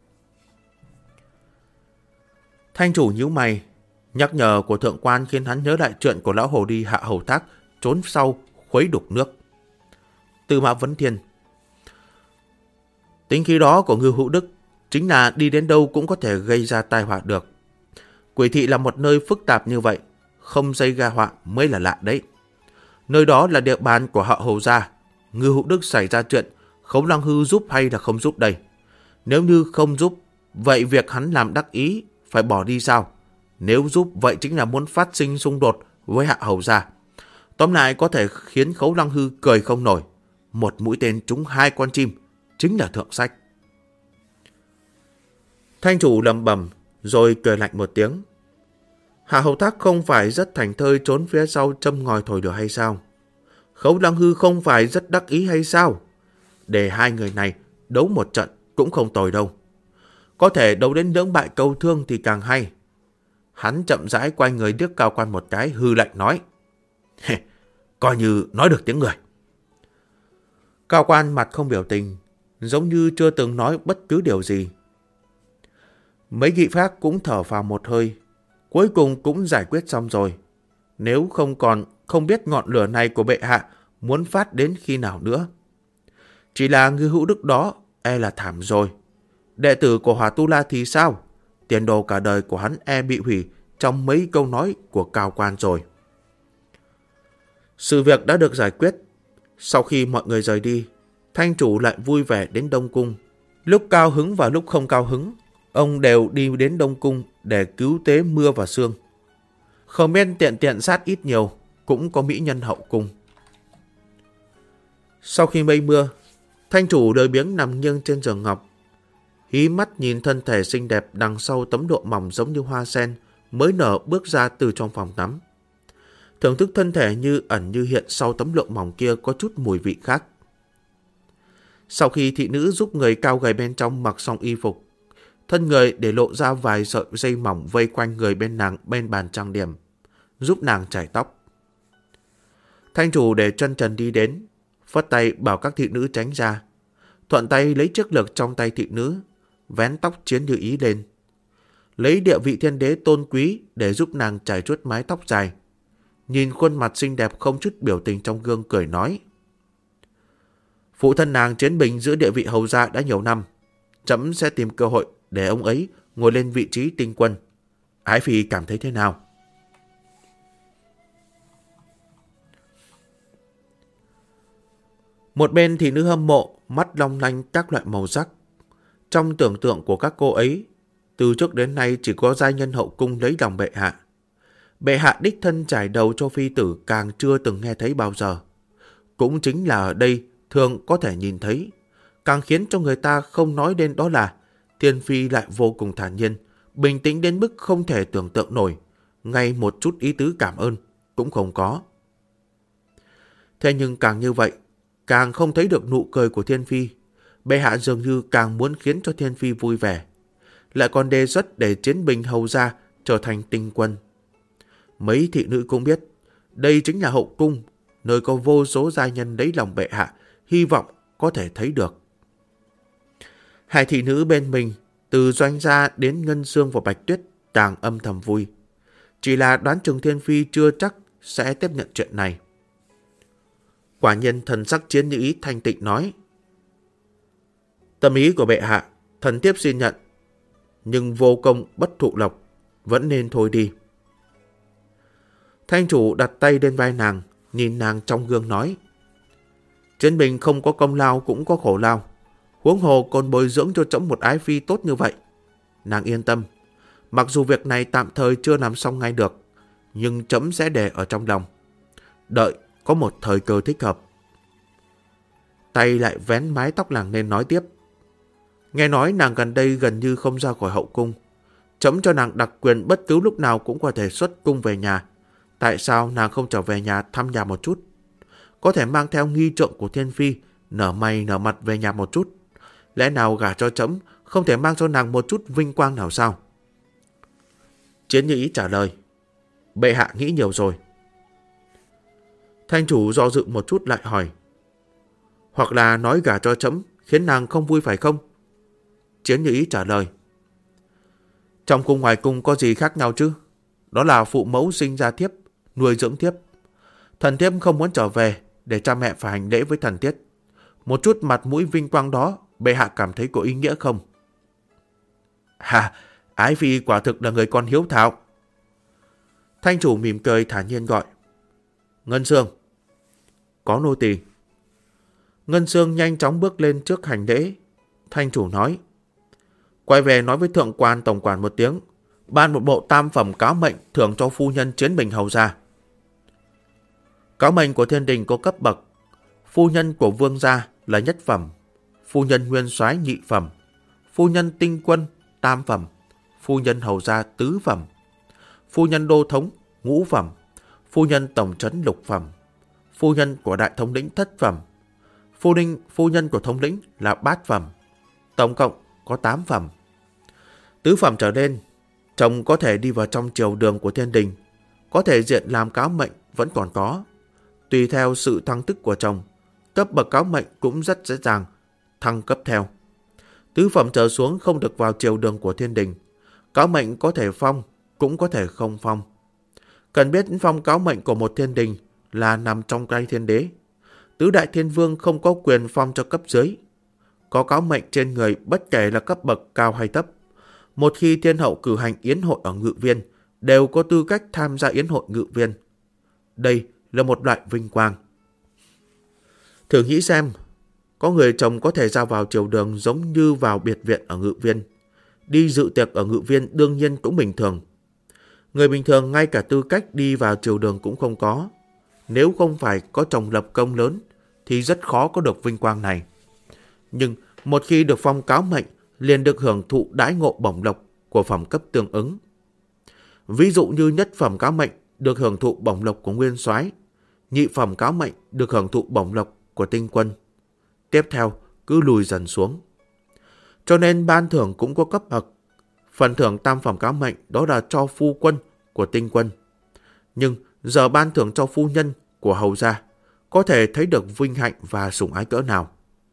Thanh chủ nhíu mày, nhắc nhở của thượng quan khiến hắn nhớ lại chuyện của lão hồ đi Hạ Hầu Thác trốn sau khuấy đục nước. Tư Mã Vấn Thiên: Tính khí đó của Ngưu Hữu Đức chính là đi đến đâu cũng có thể gây ra tai họa được. Quỷ Thị là một nơi phức tạp như vậy, không gây ra họa mới là lạ đấy. Nơi đó là địa bàn của Hạ Hầu gia. Ngưu Hữu Đức xảy ra chuyện, Khấu Long Hư giúp hay là không giúp đây? Nếu như không giúp, vậy việc hắn làm đắc ý phải bỏ đi sao? Nếu giúp, vậy chính là muốn phát sinh xung đột với Hạ hầu gia. Tóm lại có thể khiến Khấu Lăng Hư cười không nổi. Một mũi tên trúng 2 con chim, chính là thượng sách. Thanh chủ lẩm bẩm rồi cười lạnh một tiếng. Hạ hầu thác không phải rất thành thơi trốn phía sau châm ngòi thổi lửa hay sao? Khấu Lăng Hư không phải rất đắc ý hay sao? Để hai người này đấu một trận cũng không tồi đâu. Có thể đấu đến lưỡng bại câu thương thì càng hay. Hắn chậm rãi quay người liếc Cao Quan một cái, hư lạnh nói. Coi như nói được tiếng người. Cao Quan mặt không biểu tình, giống như chưa từng nói bất cứ điều gì. Mấy vị khác cũng thở phào một hơi, cuối cùng cũng giải quyết xong rồi. Nếu không biết ngọn lửa này của bệ hạ muốn phát đến khi nào nữa. Chỉ là Ngư Hữu Đức đó e là thảm rồi. Đệ tử của Hỏa Tu La thì sao? Tiền đồ cả đời của hắn e bị hủy trong mấy câu nói của Cao Quan rồi. Sự việc đã được giải quyết. Sau khi mọi người rời đi, Thanh chủ lại vui vẻ đến Đông Cung. Lúc cao hứng và lúc không cao hứng, ông đều đi đến Đông Cung để cứu tế mưa và sương. Khổng Miên tiện sát ít nhiều, cũng có mỹ nhân hậu cung. Sau khi mây mưa, Thanh chủ lười biếng nằm nghiêng trên giường ngọc, hí mắt nhìn thân thể xinh đẹp đằng sau tấm lụa mỏng giống như hoa sen mới nở bước ra từ trong phòng tắm. Thưởng thức thân thể như ẩn như hiện sau tấm lụa mỏng kia có chút mùi vị khác. Sau khi thị nữ giúp người cao gầy bên trong mặc xong y phục, thân người để lộ ra vài sợi dây mỏng vây quanh người bên nàng bên bàn trang điểm, giúp nàng chải tóc. Thanh chủ để chân trần đi đến, phất tay bảo các thị nữ tránh ra, thuận tay lấy chiếc lược trong tay thị nữ, vén tóc Chiến Như Ý lên, lấy địa vị thiên đế tôn quý để giúp nàng chải chuốt mái tóc dài. Nhìn khuôn mặt xinh đẹp không chút biểu tình trong gương cười nói. Phụ thân nàng Chiến Bình giữ địa vị hầu gia đã nhiều năm, trẫm sẽ tìm cơ hội để ông ấy ngồi lên vị trí tinh quân. Ái phi cảm thấy thế nào? Một bên thì nữ hâm mộ, mắt long lanh các loại màu sắc. Trong tưởng tượng của các cô ấy, từ trước đến nay chỉ có giai nhân hậu cung lấy lòng bệ hạ. Bệ hạ đích thân trải đầu cho phi tử càng chưa từng nghe thấy bao giờ. Cũng chính là ở đây thường có thể nhìn thấy, càng khiến cho người ta không nói đến đó là Thiên Phi lại vô cùng thản nhiên, bình tĩnh đến mức không thể tưởng tượng nổi, ngay một chút ý tứ cảm ơn cũng không có. Thế nhưng càng như vậy, càng không thấy được nụ cười của Thiên Phi. Bệ hạ dường như càng muốn khiến cho Thiên Phi vui vẻ, lại còn đề xuất để Chiến Bình hầu gia trở thành tinh quân. Mấy thị nữ cũng biết, đây chính là hậu cung, nơi có vô số giai nhân lấy lòng bệ hạ, hy vọng có thể thấy được. Hai thị nữ bên mình, từ Doanh gia đến Ngân Sương và Bạch Tuyết, càng âm thầm vui. Chỉ là đoán chừng Thiên Phi chưa chắc sẽ tiếp nhận chuyện này. Quả nhiên thần sắc Chiến Như Ý thanh tịnh nói. Tâm ý của bệ hạ, thần tiếp xin nhận. Nhưng vô công bất thụ lộc, vẫn nên thôi đi. Thanh chủ đặt tay lên vai nàng, nhìn nàng trong gương nói. Chiến Bình không có công lao cũng có khổ lao. Huống hồ còn bồi dưỡng cho trẫm một ái phi tốt như vậy. Nàng yên tâm, mặc dù việc này tạm thời chưa làm xong ngay được, nhưng trẫm sẽ để ở trong lòng. Đợi có một thời cơ thích hợp. Tay lại vén mái tóc nàng nên nói tiếp. Nghe nói nàng gần đây gần như không ra khỏi hậu cung. Trẫm cho nàng đặc quyền bất cứ lúc nào cũng có thể xuất cung về nhà. Tại sao nàng không trở về nhà thăm nhà một chút? Có thể mang theo nghi trượng của Thiên Phi, nở mày nở mặt về nhà một chút. Lẽ nào gả cho trẫm không thể mang cho nàng một chút vinh quang nào sao? Chiến Như Ý trả lời. Bệ hạ nghĩ nhiều rồi. Thanh chủ do dự một chút lại hỏi. Hoặc là nói gả cho trẫm khiến nàng không vui phải không? Chiến Như Ý trả lời. Trong cung ngoài cung có gì khác nhau chứ? Đó là phụ mẫu sinh ra thiếp, nuôi dưỡng thiếp. Thần thiếp không muốn trở về để cha mẹ phải hành lễ với thần thiếp. Một chút mặt mũi vinh quang đó, bệ hạ cảm thấy có ý nghĩa không? Hà, ái phi quả thực là người con hiếu thảo. Thanh chủ mỉm cười thản nhiên gọi. Ngân Sương. Có nô tỳ. Ngân Sương nhanh chóng bước lên trước hành lễ. Thanh chủ nói. Quay về nói với thượng quan tổng quản một tiếng, ban một bộ tam phẩm cáo mệnh thưởng cho phu nhân Chiến Bình hầu gia. Cáo mệnh của thiên đình có cấp bậc. Phu nhân của vương gia là nhất phẩm, phu nhân nguyên soái nhị phẩm, phu nhân tinh quân tam phẩm, phu nhân hầu gia tứ phẩm, phu nhân đô thống ngũ phẩm, phu nhân tổng trấn lục phẩm, phu nhân của đại thống lĩnh thất phẩm, phu nhân của thống lĩnh là bát phẩm, tổng cộng có 8 phẩm. Tứ phẩm trở lên, chồng có thể đi vào trong triều đường của thiên đình, có thể diện làm cáo mệnh vẫn còn có. Tùy theo sự thăng chức của chồng, cấp bậc cáo mệnh cũng rất dễ dàng thăng cấp theo. Tứ phẩm trở xuống không được vào triều đường của thiên đình. Cáo mệnh có thể phong, cũng có thể không phong. Cần biết phong cáo mệnh của một thiên đình là nằm trong tay thiên đế. Tứ đại thiên vương không có quyền phong cho cấp dưới. Có cáo mệnh trên người bất kể là cấp bậc cao hay thấp. Một khi thiên hậu cử hành yến hội ở ngự viên, đều có tư cách tham gia yến hội ngự viên. Đây là một loại vinh quang. Thử nghĩ xem, có người chồng có thể ra vào triều đường giống như vào biệt viện ở ngự viên. Đi dự tiệc ở ngự viên đương nhiên cũng bình thường. Người bình thường ngay cả tư cách đi vào triều đường cũng không có. Nếu không phải có chồng lập công lớn thì rất khó có được vinh quang này. Nhưng một khi được phong cáo mệnh liền được hưởng thụ đãi ngộ bổng lộc của phẩm cấp tương ứng. Ví dụ như nhất phẩm cáo mệnh được hưởng thụ bổng lộc của nguyên soái, nhị phẩm cáo mệnh được hưởng thụ bổng lộc của tinh quân. Tiếp theo cứ lùi dần xuống. Cho nên ban thưởng cũng có cấp bậc. Phần thưởng tam phẩm cáo mệnh đó là cho phu quân của tinh quân. Nhưng giờ ban thưởng cho phu nhân của hầu gia, có thể thấy được vinh hạnh và sủng ái cỡ nào.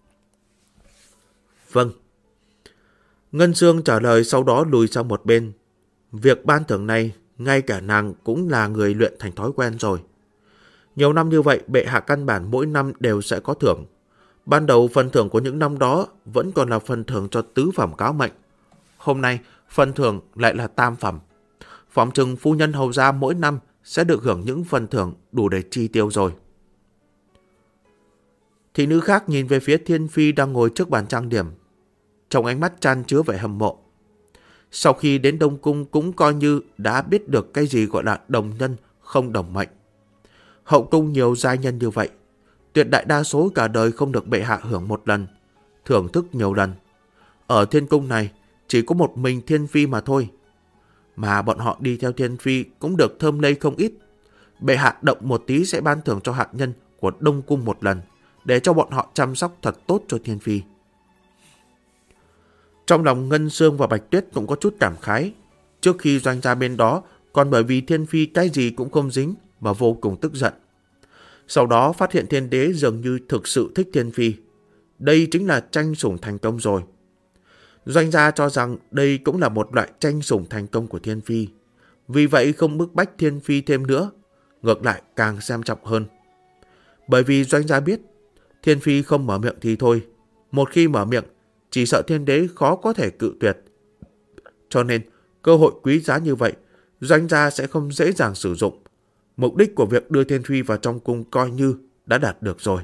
Vâng. Ngân Sương trả lời, sau đó lùi sang một bên. Việc ban thưởng này, ngay cả nàng cũng là người luyện thành thói quen rồi. Nhiều năm như vậy, bệ hạ căn bản mỗi năm đều sẽ có thưởng. Ban đầu phần thưởng của những năm đó vẫn còn là phần thưởng cho tứ phẩm cáo mệnh. Hôm nay, phần thưởng lại là tam phẩm. Phỏng chừng phu nhân hầu gia mỗi năm sẽ được hưởng những phần thưởng đủ để chi tiêu rồi. Thị nữ khác nhìn về phía Thiên Phi đang ngồi trước bàn trang điểm. Trong ánh mắt chan chứa vẻ hâm mộ. Sau khi đến Đông Cung cũng coi như đã biết được cái gì gọi là đồng nhân không đồng mệnh. Hậu cung nhiều giai nhân như vậy, tuyệt đại đa số cả đời không được bệ hạ hưởng một lần, thưởng thức nhiều lần. Ở thiên cung này chỉ có một mình Thiên Phi mà thôi. Mà bọn họ đi theo Thiên Phi cũng được thơm lây không ít. Bệ hạ động một tí sẽ ban thưởng cho hạ nhân của Đông Cung một lần, để cho bọn họ chăm sóc thật tốt cho Thiên Phi. Trong lòng Ngân Sương và Bạch Tuyết cũng có chút cảm khái. Trước khi doanh gia bên đó, còn bởi vì Thiên Phi cái gì cũng không dính mà vô cùng tức giận. Sau đó phát hiện thiên đế dường như thực sự thích Thiên Phi. Đây chính là tranh sủng thành công rồi. Doanh gia cho rằng đây cũng là một loại tranh sủng thành công của Thiên Phi. Vì vậy không bức bách Thiên Phi thêm nữa, ngược lại càng xem trọng hơn. Bởi vì doanh gia biết, Thiên Phi không mở miệng thì thôi. Một khi mở miệng, chỉ sợ thiên đế khó có thể cự tuyệt. Cho nên, cơ hội quý giá như vậy, doanh gia sẽ không dễ dàng sử dụng. Mục đích của việc đưa Thiên Phi vào trong cung coi như đã đạt được rồi.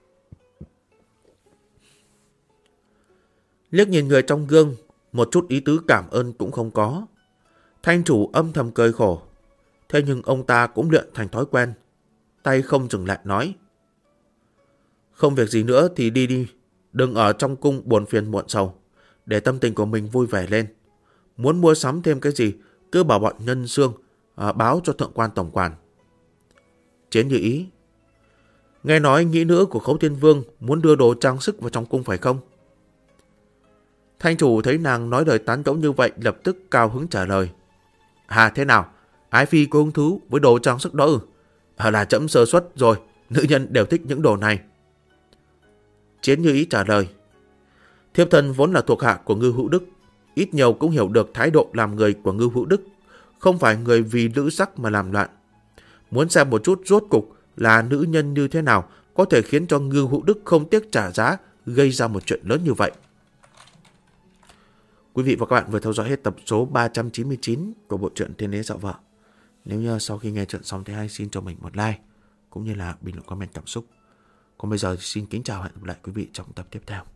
Liếc nhìn người trong gương, một chút ý tứ cảm ơn cũng không có. Thanh chủ âm thầm cười khổ. Thế nhưng ông ta cũng luyện thành thói quen. Tay không dừng lại nói. Không việc gì nữa thì đi đi. Đừng ở trong cung buồn phiền muộn sầu. Để tâm tình của mình vui vẻ lên. Muốn mua sắm thêm cái gì, cứ bảo bọn Ngân Sương báo cho thượng quan tổng quản. Chiến như ý. Nghe nói nghĩ nữ của Khấu Thiên Vương muốn đưa đồ trang sức vào trong cung phải không? Thanh chủ thấy nàng nói lời tán gẫu như vậy, lập tức cao hứng trả lời. À thế nào? Ái phi có hứng thú với đồ trang sức đó ư? Là trẫm sơ suất rồi, nữ nhân đều thích những đồ này. Chiến như ý trả lời. Thiếp thân vốn là thuộc hạ của Ngưu Hữu Đức, ít nhiều cũng hiểu được thái độ làm người của Ngưu Hữu Đức, không phải người vì nữ sắc mà làm loạn. Muốn xem một chút rốt cục là nữ nhân như thế nào có thể khiến cho Ngưu Hữu Đức không tiếc trả giá gây ra một chuyện lớn như vậy. Quý vị và các bạn vừa theo dõi hết tập số 399 của bộ truyện Thiên Đế Dạo Vợ. Nếu như sau khi nghe chuyện xong thấy hay, xin cho mình một like cũng như là bình luận comment cảm xúc. Còn bây giờ thì xin kính chào, hẹn gặp lại quý vị trong tập tiếp theo.